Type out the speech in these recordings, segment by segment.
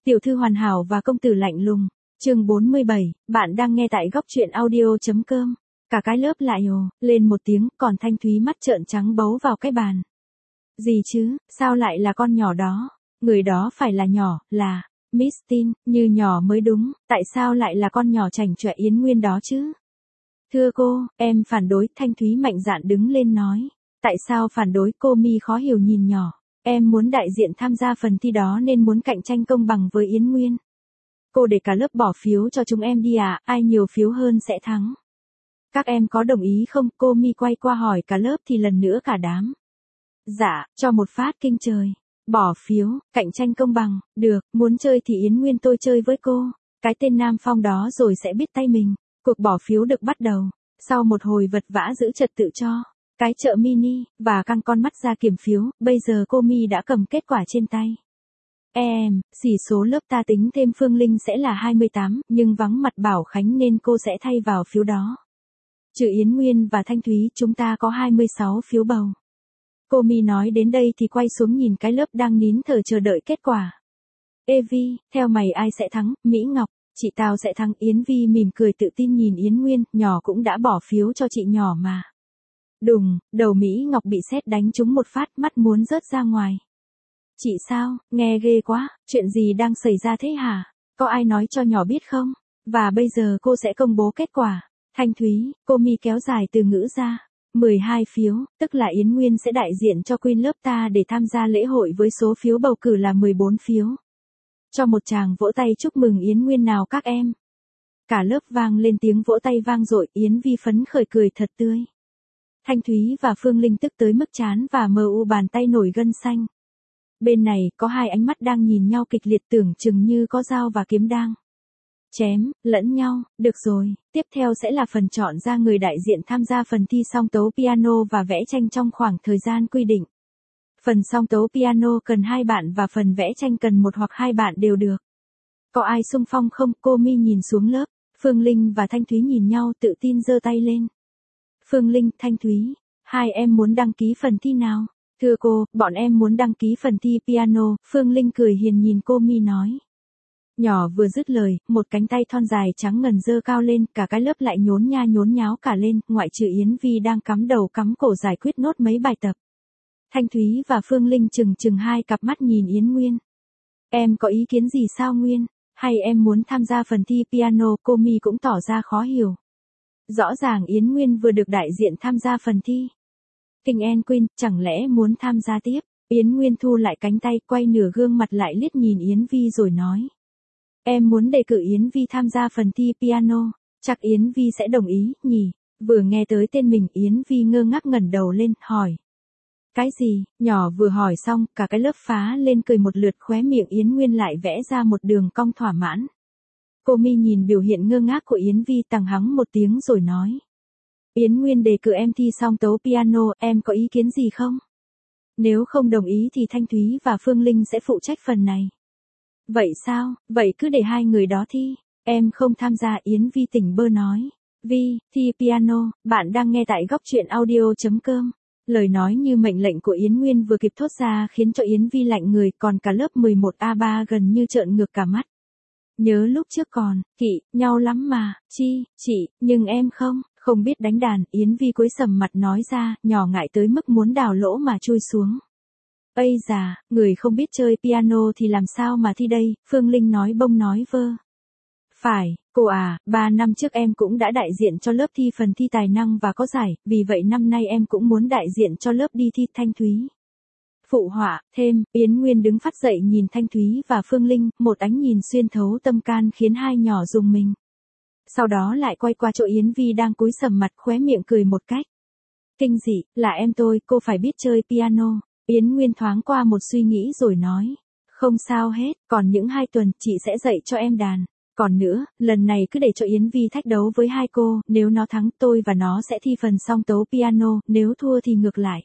Tiểu thư hoàn hảo và công tử lạnh lùng. Chương 47, bạn đang nghe tại góc truyện audio.com. Cả cái lớp lại ồ lên một tiếng, còn Thanh Thúy mắt trợn trắng bấu vào cái bàn. Gì chứ, sao lại là con nhỏ đó? Người đó phải là nhỏ, là Miss Tin, như nhỏ mới đúng, tại sao lại là con nhỏ chảnh chọe Yến Nguyên đó chứ? Thưa cô, em phản đối. Thanh Thúy mạnh dạn đứng lên nói. Tại sao phản đối? Cô Mi khó hiểu nhìn nhỏ. Em muốn đại diện tham gia phần thi đó nên muốn cạnh tranh công bằng với Yến Nguyên. Cô để cả lớp bỏ phiếu cho chúng em đi à, ai nhiều phiếu hơn sẽ thắng. Các em có đồng ý không? Cô Mi quay qua hỏi cả lớp thì lần nữa cả đám. Dạ, cho một phát kinh trời. Bỏ phiếu, cạnh tranh công bằng, được, muốn chơi thì Yến Nguyên tôi chơi với cô. Cái tên Nam Phong đó rồi sẽ biết tay mình. Cuộc bỏ phiếu được bắt đầu. Sau một hồi vật vã giữ trật tự cho cái chợ mini, và căng con mắt ra kiểm phiếu, bây giờ cô Mi đã cầm kết quả trên tay. Xỉ số lớp ta tính thêm Phương Linh sẽ là 28, nhưng vắng mặt Bảo Khánh nên cô sẽ thay vào phiếu đó. Trừ Yến Nguyên và Thanh Thúy chúng ta có 26 phiếu bầu. Cô Mi nói đến đây thì quay xuống nhìn cái lớp đang nín thở chờ đợi kết quả. Vi, theo mày ai sẽ thắng? Mỹ Ngọc, chị tao sẽ thắng. Yến Vi mỉm cười tự tin nhìn Yến Nguyên, nhỏ cũng đã bỏ phiếu cho chị nhỏ mà. Đùng, đầu Mỹ Ngọc bị sét đánh trúng một phát, mắt muốn rớt ra ngoài. Chị sao, nghe ghê quá, chuyện gì đang xảy ra thế hả? Có ai nói cho nhỏ biết không? Và bây giờ cô sẽ công bố kết quả. Thanh Thúy, cô Mi kéo dài từ ngữ ra. 12 phiếu, tức là Yến Nguyên sẽ đại diện cho Queen lớp ta để tham gia lễ hội với số phiếu bầu cử là 14 phiếu. Cho một tràng vỗ tay chúc mừng Yến Nguyên nào các em. Cả lớp vang lên tiếng vỗ tay vang dội. Yến Vi phấn khởi cười thật tươi. Thanh Thúy và Phương Linh tức tới mức chán và mờ u bàn tay nổi gân xanh. Bên này, có hai ánh mắt đang nhìn nhau kịch liệt, tưởng chừng như có dao và kiếm đang chém lẫn nhau. Được rồi, tiếp theo sẽ là phần chọn ra người đại diện tham gia phần thi song tấu piano và vẽ tranh trong khoảng thời gian quy định. Phần song tấu piano cần 2 bạn và phần vẽ tranh cần 1 hoặc 2 bạn đều được. Có ai xung phong không? Cô Mi nhìn xuống lớp. Phương Linh và Thanh Thúy nhìn nhau tự tin giơ tay lên. Phương Linh, Thanh Thúy, hai em muốn đăng ký phần thi nào? Thưa cô, bọn em muốn đăng ký phần thi piano. Phương Linh cười hiền nhìn cô Mi nói. Nhỏ vừa dứt lời, một cánh tay thon dài trắng ngần giơ cao lên, cả cái lớp lại nhốn nháo cả lên, ngoại trừ Yến Vi đang cắm đầu cắm cổ giải quyết nốt mấy bài tập. Thanh Thúy và Phương Linh chừng hai cặp mắt nhìn Yến Nguyên. Em có ý kiến gì sao Nguyên? Hay em muốn tham gia phần thi piano? Cô Mi cũng tỏ ra khó hiểu. Rõ ràng Yến Nguyên vừa được đại diện tham gia phần thi King and Queen, chẳng lẽ muốn tham gia tiếp? Yến Nguyên thu lại cánh tay, quay nửa gương mặt lại liếc nhìn Yến Vi rồi nói. Em muốn đề cử Yến Vi tham gia phần thi piano, chắc Yến Vi sẽ đồng ý, nhỉ? Vừa nghe tới tên mình, Yến Vi ngơ ngác ngẩng đầu lên, hỏi. Cái gì? Nhỏ vừa hỏi xong, cả cái lớp phá lên cười một lượt, khóe miệng Yến Nguyên lại vẽ ra một đường cong thỏa mãn. Cô Mi nhìn biểu hiện ngơ ngác của Yến Vi, tằng hắng một tiếng rồi nói. Yến Nguyên đề cử em thi song tấu piano, em có ý kiến gì không? Nếu không đồng ý thì Thanh Thúy và Phương Linh sẽ phụ trách phần này. Vậy sao? Vậy cứ để hai người đó thi. Em không tham gia. Yến Vi tỉnh bơ nói. Vi, thi piano, bạn đang nghe tại góc truyện audio.com. Lời nói như mệnh lệnh của Yến Nguyên vừa kịp thốt ra khiến cho Yến Vi lạnh người, còn cả lớp 11A3 gần như trợn ngược cả mắt. Nhớ lúc trước còn, kỵ, nhau lắm mà, chị, nhưng em không biết đánh đàn. Yến Vi cúi sầm mặt nói ra, nhỏ ngại tới mức muốn đào lỗ mà chui xuống. Ây già, người không biết chơi piano thì làm sao mà thi đây? Phương Linh nói bông nói vơ. Phải, cô à, 3 năm trước em cũng đã đại diện cho lớp thi phần thi tài năng và có giải, vì vậy năm nay em cũng muốn đại diện cho lớp đi thi. Thanh Thúy phụ họa thêm. Yến Nguyên đứng phát dậy nhìn Thanh Thúy và Phương Linh, một ánh nhìn xuyên thấu tâm can khiến hai nhỏ rùng mình. Sau đó lại quay qua chỗ Yến Vi đang cúi sầm mặt, khóe miệng cười một cách kinh dị, là em tôi, cô phải biết chơi piano. Yến Nguyên thoáng qua một suy nghĩ rồi nói. Không sao hết, còn những 2 tuần, chị sẽ dạy cho em đàn. Còn nữa, lần này cứ để cho Yến Vi thách đấu với hai cô, nếu nó thắng tôi và nó sẽ thi phần song tấu piano, nếu thua thì ngược lại.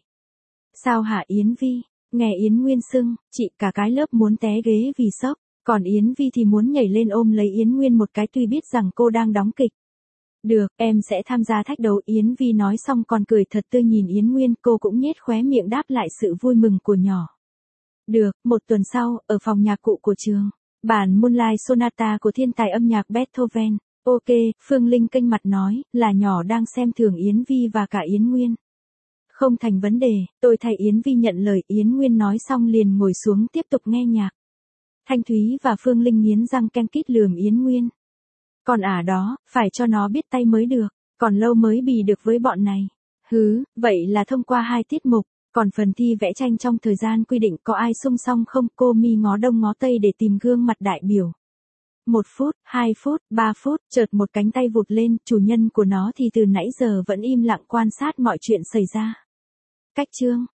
Sao hả Yến Vi? Nghe Yến Nguyên xưng, chị, cả cái lớp muốn té ghế vì sốc, còn Yến Vi thì muốn nhảy lên ôm lấy Yến Nguyên một cái tuy biết rằng cô đang đóng kịch. Được, em sẽ tham gia thách đấu. Yến Vi nói xong còn cười thật tươi nhìn Yến Nguyên, cô cũng nhếch khóe miệng đáp lại sự vui mừng của nhỏ. Được, 1 tuần sau, ở phòng nhạc cụ của trường. Bản Moonlight Sonata của thiên tài âm nhạc Beethoven. Ok, Phương Linh kênh mặt nói, là nhỏ đang xem thường Yến Vi và cả Yến Nguyên. Không thành vấn đề, tôi thay Yến Vi nhận lời. Yến Nguyên nói xong liền ngồi xuống tiếp tục nghe nhạc. Thanh Thúy và Phương Linh nghiến răng ken kít lườm Yến Nguyên. Còn đó, phải cho nó biết tay mới được, còn lâu mới bì được với bọn này. Hứ, vậy là thông qua 2 tiết mục, còn phần thi vẽ tranh trong thời gian quy định có ai xung xong không? Cô Mi ngó đông ngó tây để tìm gương mặt đại biểu. 1 phút, 2 phút, 3 phút, chợt một cánh tay vụt lên, chủ nhân của nó thì từ nãy giờ vẫn im lặng quan sát mọi chuyện xảy ra. Cách chương